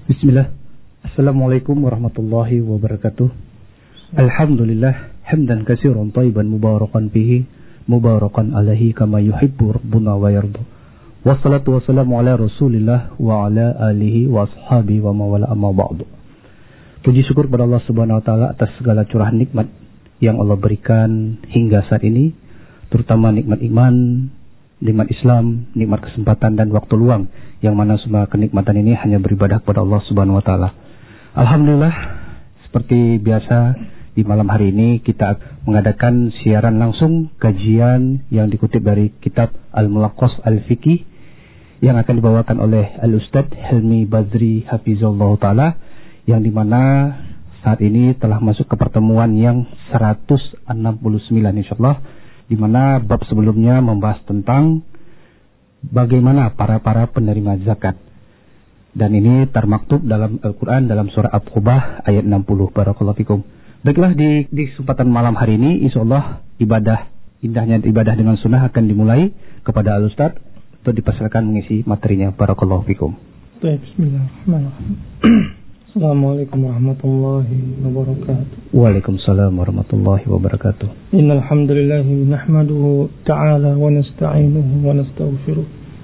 Bismillah. Assalamualaikum warahmatullahi wabarakatuh. Alhamdulillah hamdan katsiran thayyiban mubarakan fihi mubarakan alaihi kama yuhibbu rabbuna wa yarda. Wassalatu wassalamu ala Rasulillah wa ala alihi wa ashabihi wa mawala amma ba'du. Puji syukur pada Allah Subhanahu wa taala atas segala curahan nikmat yang Allah berikan hingga saat ini, terutama nikmat iman, nikmat Islam, nikmat kesempatan dan waktu luang, yang mana semua kenikmatan ini hanya beribadah kepada Allah Subhanahu wa taala. Alhamdulillah, seperti biasa di malam hari ini kita mengadakan siaran langsung kajian yang dikutip dari kitab Al-Mulaqqas Al-Fiqih yang akan dibawakan oleh Al-Ustadz Helmi Badri Hafizahullah taala, yang dimana saat ini telah masuk ke pertemuan yang 169 insyaallah, di mana bab sebelumnya membahas tentang bagaimana para penerima zakat. Dan ini termaktub dalam Al-Quran dalam surah At-Taubah ayat 60. Barakallahu fikum. Baiklah, di kesempatan malam hari ini insyaallah indahnya ibadah dengan sunnah akan dimulai. Kepada Al-Ustaz untuk dipersilakan mengisi materinya. Barakallahu fikum. Baik, bismillahirrahmanirrahim. Assalamualaikum warahmatullahi wabarakatuh. Waalaikumsalam warahmatullahi wabarakatuh. Innal hamdalillah nahmaduhu ta'ala wa nasta'inuhu wa nastaghfiruh.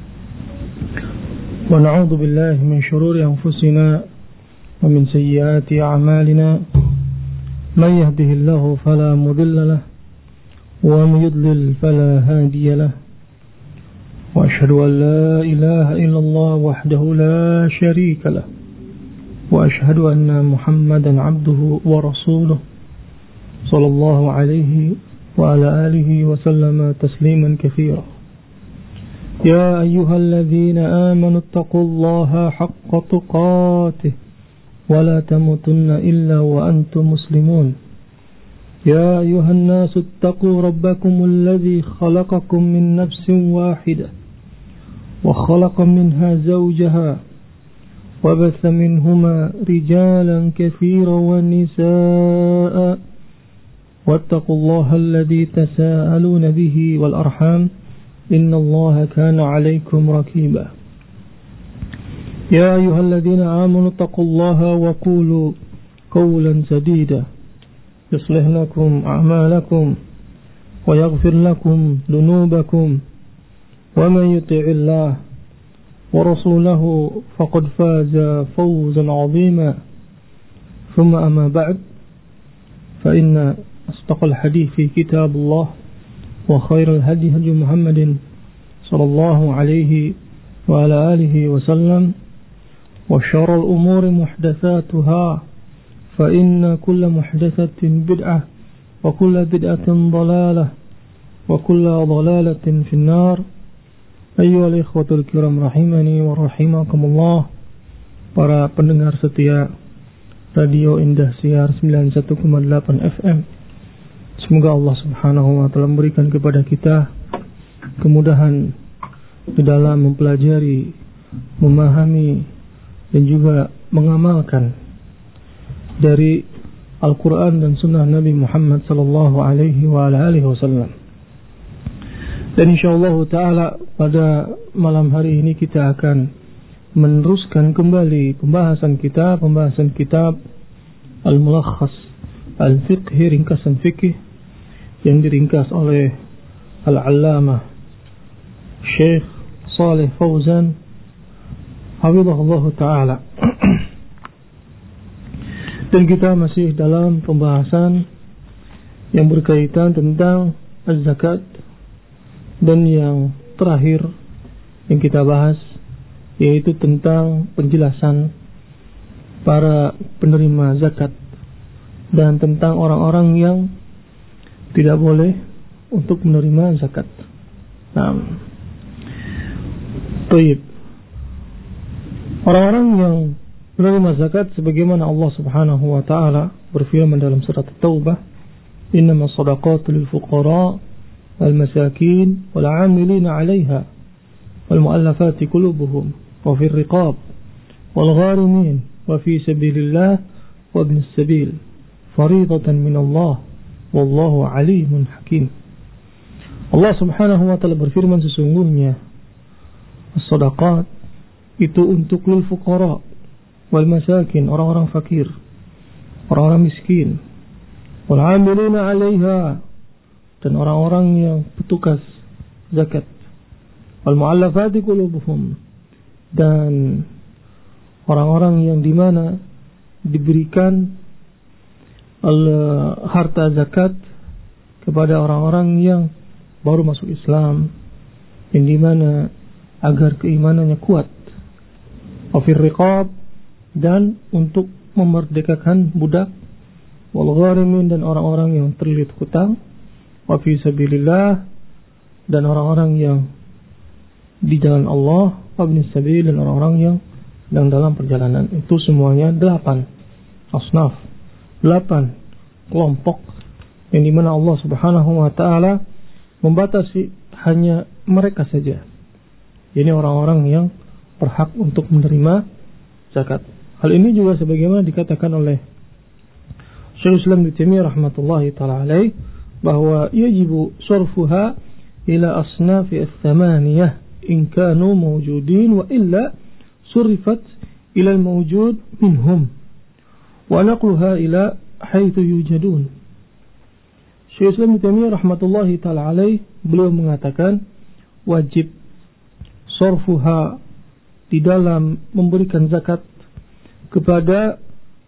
Wa na'udzu billahi min shururi anfusina wa min sayyiati a'malina. Man yahdihillahu fala mudilla lahu wa man yudlil fala hadiya lahu. Wa asyhadu an la ilaha illallah wahdahu la syarika lahu. وأشهد أن محمدا عبده ورسوله صلى الله عليه وعلى آله وسلم تسليما كثيرا. يا أيها الذين آمنوا اتقوا الله حق تقاته ولا تموتن إلا وأنتم مسلمون. يا أيها الناس اتقوا ربكم الذي خلقكم من نفس واحدة وخلق منها زوجها وبث منهما رجالا كثيرا ونساء واتقوا الله الذي تساءلون به والأرحام إن الله كان عليكم رقيبا. يا أيها الذين آمنوا اتقوا الله وقولوا قولا سديدا يصلح لكم أعمالكم ويغفر لكم ذنوبكم ومن يطع الله ورسوله فقد فاز فوزا عظيما. ثم أما بعد، فإن أصدق الحديث في كتاب الله وخير الهدي هدي محمد صلى الله عليه وعلى آله وسلم وشر الأمور محدثاتها فإن كل محدثة بدعة وكل بدعة ضلالة وكل ضلالة في النار. Ayyuhal ikhwatul kiram rahimani wa rahimakumullah. Para pendengar setia Radio Indah Siar 91,8 FM. Semoga Allah Subhanahu wa taala memberikan kepada kita kemudahan di dalam mempelajari, memahami dan juga mengamalkan dari Al-Quran dan Sunnah Nabi Muhammad sallallahu alaihi wa alihi wasallam. Dan insyaallah ta'ala pada malam hari ini kita akan meneruskan kembali pembahasan kitab Al-Mulaqqas Al-Fiqhi, ringkasan fikih yang diringkas oleh Al-Allamah Syekh Shalih Fauzan hafizahullah ta'ala. Dan kita masih dalam pembahasan yang berkaitan tentang az-zakat. Dan yang terakhir yang kita bahas yaitu tentang penjelasan para penerima zakat dan tentang orang-orang yang tidak boleh untuk menerima zakat. Nah, baik. Orang-orang yang menerima zakat sebagaimana Allah Subhanahu wa taala berfirman dalam surat At-Taubah, "Innamas shadaqatu lil fuqara والمساكين والعاملين عليها والمؤلفات قلوبهم وفي الرقاب والغارمين وفي سبيل الله وابن السبيل فريضة من الله والله عليم حكيم. Allah Subhanahu wa taala berfirman, sesungguhnya as-shadaqat itu untuk lil fuqara, wal masakin, orang-orang fakir, orang-orang miskin, wal 'amilina 'alaiha, dan orang-orang yang petugas zakat, wal mu'allafati qulubuhum, dan orang-orang yang dimana diberikan harta zakat kepada orang-orang yang baru masuk Islam, yang dimana agar keimanannya kuat, wafir riqab, dan untuk memerdekakan budak, wal gharimin, dan orang-orang yang terlilit hutang, wa fi sabilillah, dan orang-orang yang di jalan Allah, wabnis sabil, dan orang-orang yang sedang dalam perjalanan. Itu semuanya 8 asnaf, 8 kelompok, yang dimana Allah subhanahu wa ta'ala membatasi hanya mereka saja. Ini orang-orang yang berhak untuk menerima zakat. Hal ini juga sebagaimana dikatakan oleh Syaikhul Islam Ibnu Taimiyah rahmatullahi ta'ala alaih, bahwa yajibu sarfuha ila asnafi ats-tsamaniyah in kanu mawjudin, wa illa surifat ila al-mawjud minhum wa naqluha ila haitsu yujadun. Syaikhul Islam Ibnu Taimiyah rahmatullahi ta'ala alaih, beliau mengatakan wajib sarfuha, di dalam memberikan zakat, kepada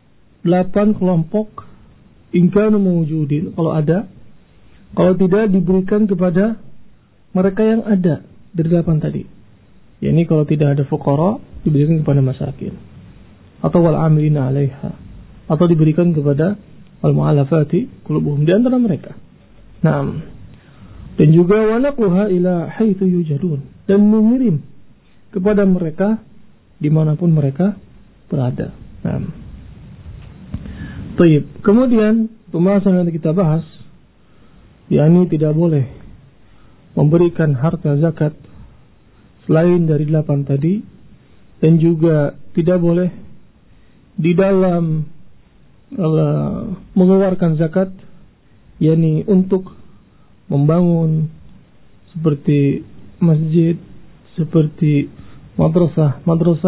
8 kelompok in kanu mawjudin, kalau ada. Kalau tidak, diberikan kepada mereka yang ada dari 8 tadi. Yani kalau tidak ada fuqara, diberikan kepada masakin, atau wal 'amilina 'alaiha, atau diberikan kepada al mu'allafati qulubuhum, di antara mereka. Naam. Dan juga wa naqluha ila haitsu yujadun, dan mengirim kepada mereka dimanapun mereka berada. Naam. Baik. Kemudian pembahasan yang kita bahas, yakni tidak boleh memberikan harta zakat selain dari 8 tadi, dan juga tidak boleh di dalam mengeluarkan zakat, yakni untuk membangun seperti masjid, seperti madrasah,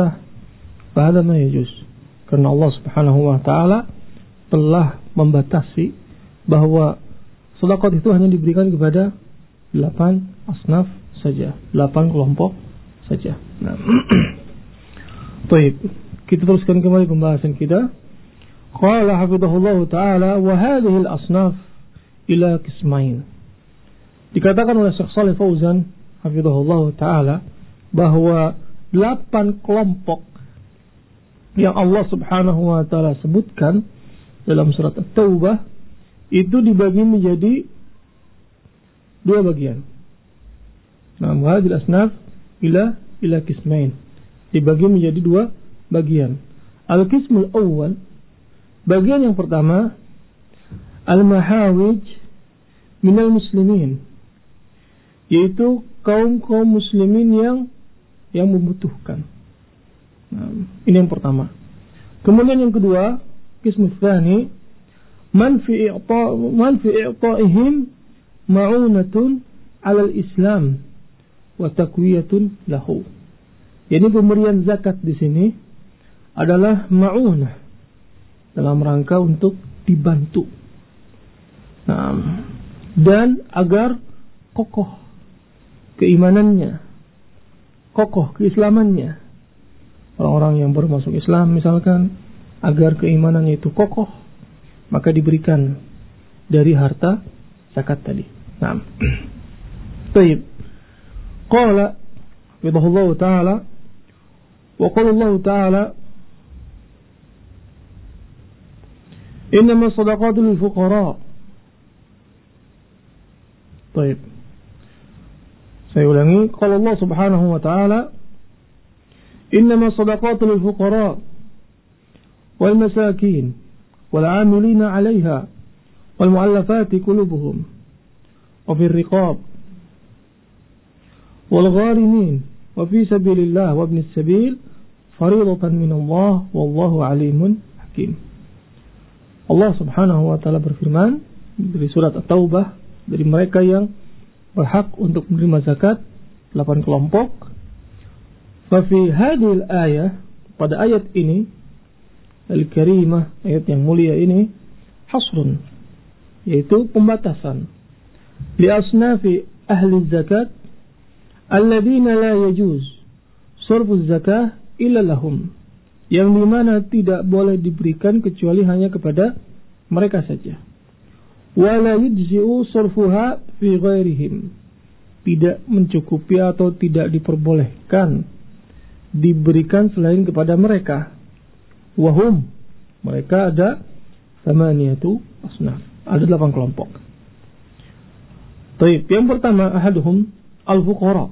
pada ma yajuz, karena Allah subhanahu wa ta'ala telah membatasi bahwa sedekah itu hanya diberikan kepada 8 asnaf saja, 8 kelompok saja. Nah, baik, kita teruskan kembali pembahasan kita. Qala hafizahullah ta'ala wa hadhihi al-asnaf ila qismain. Dikatakan oleh Syekh Shalih Fauzan hafizahullah ta'ala bahwa 8 kelompok yang Allah subhanahu wa ta'ala sebutkan dalam surat At-Taubah itu dibagi menjadi 2 bagian. Nah, hadhihi al-asnaf ila qismain, dibagi menjadi 2 bagian. Al-qismul awwal, bagian yang pertama, al-mahawij minal muslimin, yaitu kaum muslimin yang membutuhkan. Nah, ini yang pertama. Kemudian yang kedua, qismul tsani, man fi i'ta'ihim ma'unatun 'alal islam wa taqwiyatun lahu. Jadi pemberian zakat di sini adalah ma'unah, dalam rangka untuk dibantu. Nah, dan agar kokoh keimanannya, kokoh keislamannya. Orang-orang yang baru masuk Islam misalkan, agar keimanannya itu kokoh, maka diberikan dari harta zakat tadi. Nah, baik. Qala bidahullahu ta'ala wa qala Allah ta'ala innama sadaqatu lil fuqara. Baik. Saya ulangi, qala Allah subhanahu wa ta'ala innama sadaqatu lil fuqara wal masakin wal 'amilina 'alaiha wal mu'allafati qulubuhum wa fir riqab wal gharimin wa fi sabilillah wa ibnis sabil fariidatan min Allah wallahu 'alimun hakim. Allah subhanahu wa ta'ala berfirman dari surat At-Taubah, dari mereka yang berhak untuk menerima zakat 8 kelompok. Fa fi hadhil ayah, pada ayat ini, al-karimah, ayat yang mulia ini hasrun, yaitu pembatasan li asnafi ahli zakat alladzina la yajuz sarfu zakah illa lahum, yang dimana tidak boleh diberikan kecuali hanya kepada mereka saja. Wala yujzi'u sarfuha fi ghairihim, tidak mencukupi atau tidak diperbolehkan diberikan selain kepada mereka. Wahum, mereka ada thamaniyatu asnaf, ada 8 kelompok. Baik, yang pertama ahaduhum al-fuqara,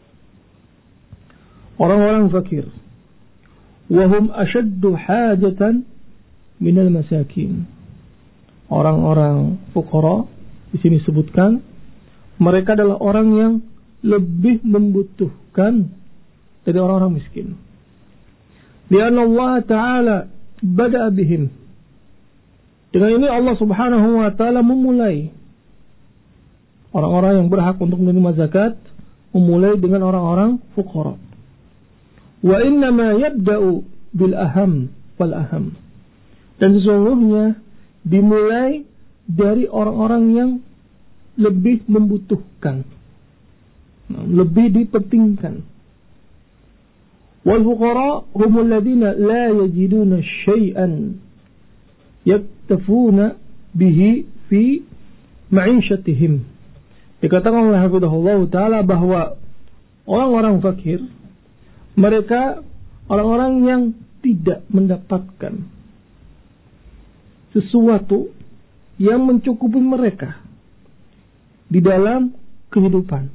orang-orang fakir. Wahum ashaddu hajatan minal masakin, orang-orang fuqara di sini sebutkan mereka adalah orang yang lebih membutuhkan dari orang-orang miskin. Lianna Allah Ta'ala bada'a bihim, dengan ini Allah Subhanahu wa Ta'ala memulai orang-orang yang berhak untuk menerima zakat, memulai dengan orang-orang fuqara. Wa innama yabda'u bil aham wal aham, dan sesungguhnya dimulai dari orang-orang yang lebih membutuhkan, lebih dipentingkan. Wal fuqara humul ladina la yajiduna syai'an yaktafuna bihi fi ma'ishatihim. Dikatakan oleh Hafizahullah Ta'ala bahwa orang-orang fakir, mereka orang-orang yang tidak mendapatkan sesuatu yang mencukupi mereka di dalam kehidupan.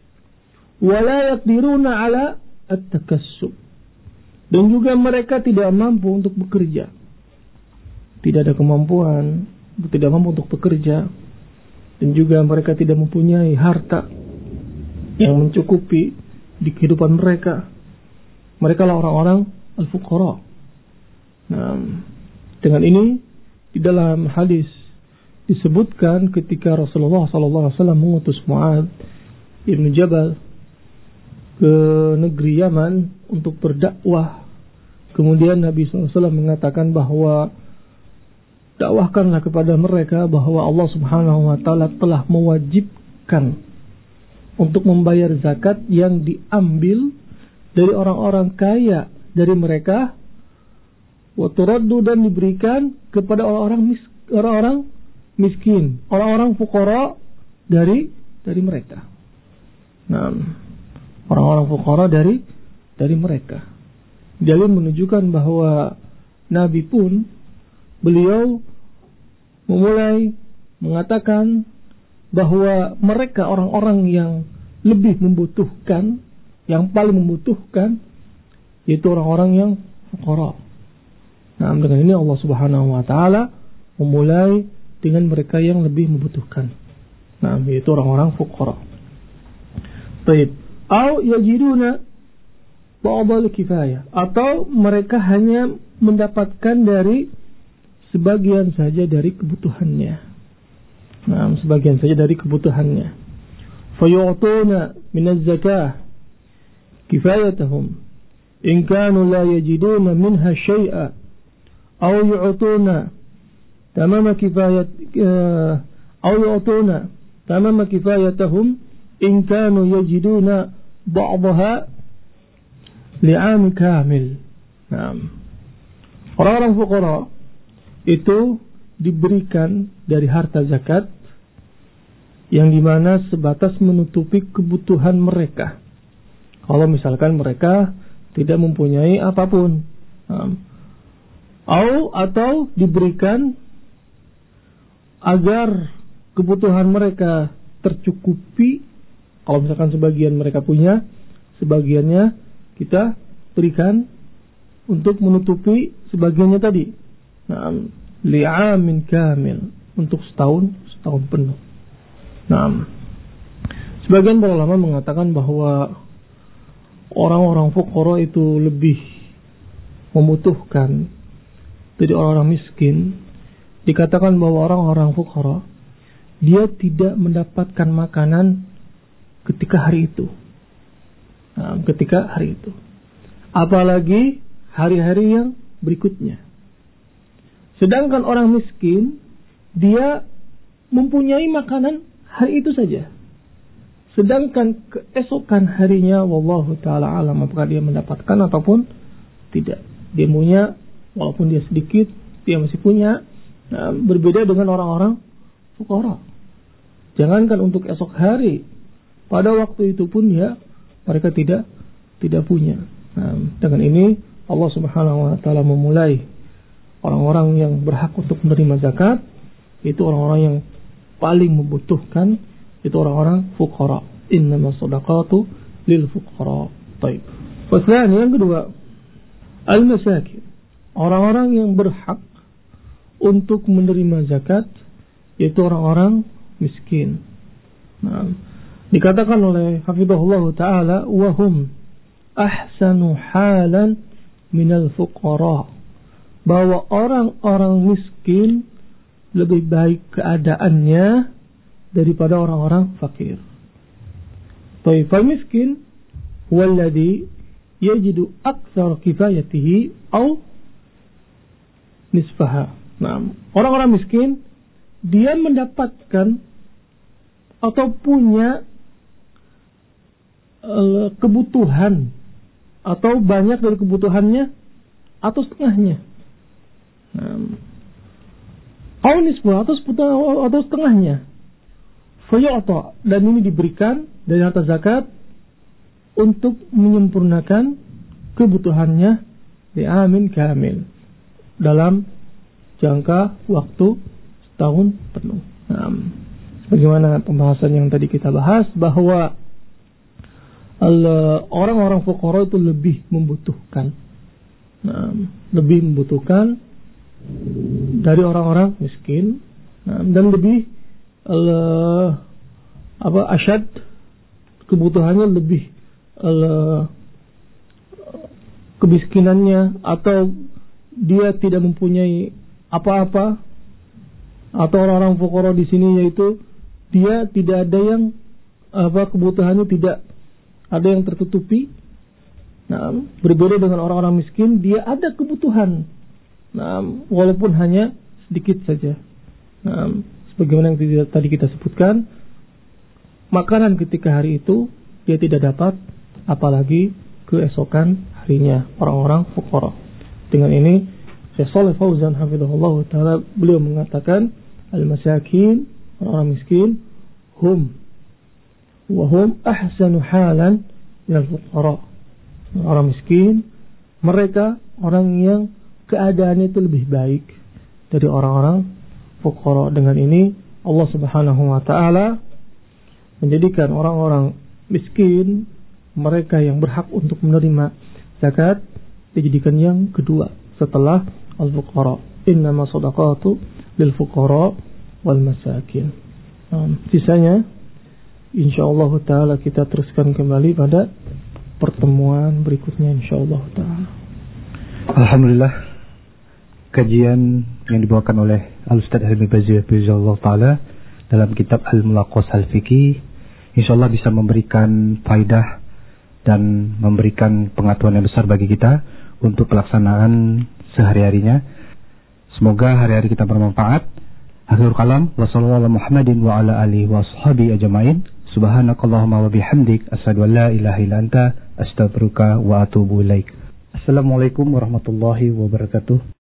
Wala yaqdiruna ala at-takassub, dan juga mereka tidak mampu untuk bekerja. Tidak ada kemampuan, tidak mampu untuk bekerja, dan juga mereka tidak mempunyai harta yang mencukupi di kehidupan mereka. Mereka lah orang-orang al-fuqara. Nah, dengan ini di dalam hadis disebutkan ketika Rasulullah SAW mengutus Mu'adz ibn Jabal ke negeri Yaman untuk berdakwah. Kemudian Nabi SAW mengatakan bahwa dakwahkanlah kepada mereka bahwa Allah Subhanahu wa Ta'ala telah mewajibkan untuk membayar zakat yang diambil dari orang-orang kaya dari mereka, wa turaddu, dan diberikan kepada orang-orang miskin, orang-orang fuqara dari mereka. Nah, orang-orang fuqara dari mereka. Jadi menunjukkan bahwa Nabi pun beliau memulai mengatakan bahwa mereka orang-orang yang lebih membutuhkan, yang paling membutuhkan, yaitu orang-orang yang fuqara. Nah, dengan ini Allah Subhanahu wa Ta'ala memulai dengan mereka yang lebih membutuhkan. Nah, yaitu orang-orang fuqara. Baik. Au yajiduna ba'dal kifayah, atau mereka hanya mendapatkan dari sebagian saja dari kebutuhannya. Nah, sebagian saja dari kebutuhannya. Fayu'tuna minaz zakah kifayatahum in kanu la yajiduna minha syai'a, aw yu'tuna tamama kifayat aw yu'tuna tamama kifayatahum in kanu yajiduna ba'daha li'am kamil. Nah, orang-orang fuqara itu diberikan dari harta zakat yang dimana sebatas menutupi kebutuhan mereka. Kalau misalkan mereka tidak mempunyai apapun, atau diberikan agar kebutuhan mereka tercukupi. Kalau misalkan sebagian mereka punya, sebagiannya kita berikan untuk menutupi sebagiannya tadi. Nah, li'amin kamil, untuk setahun penuh. Nah, sebagian para ulama mengatakan bahwa orang-orang fuqara itu lebih membutuhkan dari orang-orang miskin. Dikatakan bahwa orang-orang fuqara dia tidak mendapatkan makanan ketika hari itu. Nah, ketika hari itu. Apalagi hari-hari yang berikutnya. Sedangkan orang miskin, dia mempunyai makanan hari itu saja. Sedangkan keesokan harinya, wallahu ta'ala alam, apakah dia mendapatkan ataupun tidak. Dia punya, walaupun dia sedikit, dia masih punya. Nah, berbeda dengan orang-orang fuqara. Jangankan untuk esok hari, pada waktu itu pun ya mereka tidak punya. Nah, dengan ini Allah Subhanahu wa taala memulai orang-orang yang berhak untuk menerima zakat, itu orang-orang yang paling membutuhkan, itu orang-orang fuqara. Innamas shadaqatu lil fuqara. Baik. Kemudian yang kedua, al-masakin. Orang-orang yang berhak untuk menerima zakat, yaitu orang-orang miskin. Nah, dikatakan oleh hafizahullah taala, wa hum ahsanu halan minal fuqara, bahwa orang-orang miskin lebih baik keadaannya daripada orang-orang fakir. Taifal miskin walladhi yajidu aktsar kifayatihi au nisfaha. Nah, orang-orang miskin dia mendapatkan atau punya kebutuhan atau banyak dari kebutuhannya atau setengahnya. Au nisfaha atau setengahnya. Fayu'ta, dan ini diberikan dari harta zakat untuk menyempurnakan kebutuhannya di amin kamil dalam jangka waktu setahun penuh. Bagaimana pembahasan yang tadi kita bahas, bahwa orang-orang fuqara itu lebih membutuhkan, dari orang-orang miskin, dan lebih asyad, kebutuhannya lebih kemiskinannya, atau dia tidak mempunyai apa-apa, atau orang-orang fuqara di sini yaitu dia tidak ada yang kebutuhannya tidak ada yang tertutupi. Nah, berbeda dengan orang-orang miskin, dia ada kebutuhan, walaupun hanya sedikit saja. Sebagaimana yang tadi kita sebutkan, makanan ketika hari itu dia tidak dapat, apalagi keesokan harinya orang-orang fuqara. Dengan ini Syekh Shalih Fauzan hafizahullah taala, beliau mengatakan al-masakin, orang miskin, hum ahsanu halan minal fuqara. Orang miskin, mereka orang yang keadaannya itu lebih baik dari orang-orang fuqara. Dengan ini Allah Subhanahu wa taala menjadikan orang-orang miskin, mereka yang berhak untuk menerima zakat, dijadikan yang kedua setelah al-fuqara. Innama shadaqatu lil fuqara wal masakin. Sisanya insyaallah taala kita teruskan kembali pada pertemuan berikutnya insyaallah taala. Alhamdulillah, kajian yang dibawakan oleh Al-Ustaz Hilmi Bazir Bizallah Ta'ala dalam kitab Al-Mulaqas Al-Fiqih, insyaAllah bisa memberikan faidah dan memberikan pengetahuan yang besar bagi kita untuk pelaksanaan sehari-harinya. Semoga hari-hari kita bermanfaat. Akhirul kalam, wa sallallahu ala Muhammadin wa ala alihi wa ashabihi ajma'in. Subhanakallahumma wa bihamdik, asyhadu an la ilaha illa anta, astaghfiruka wa atubu ilaik. Assalamualaikum warahmatullahi wabarakatuh.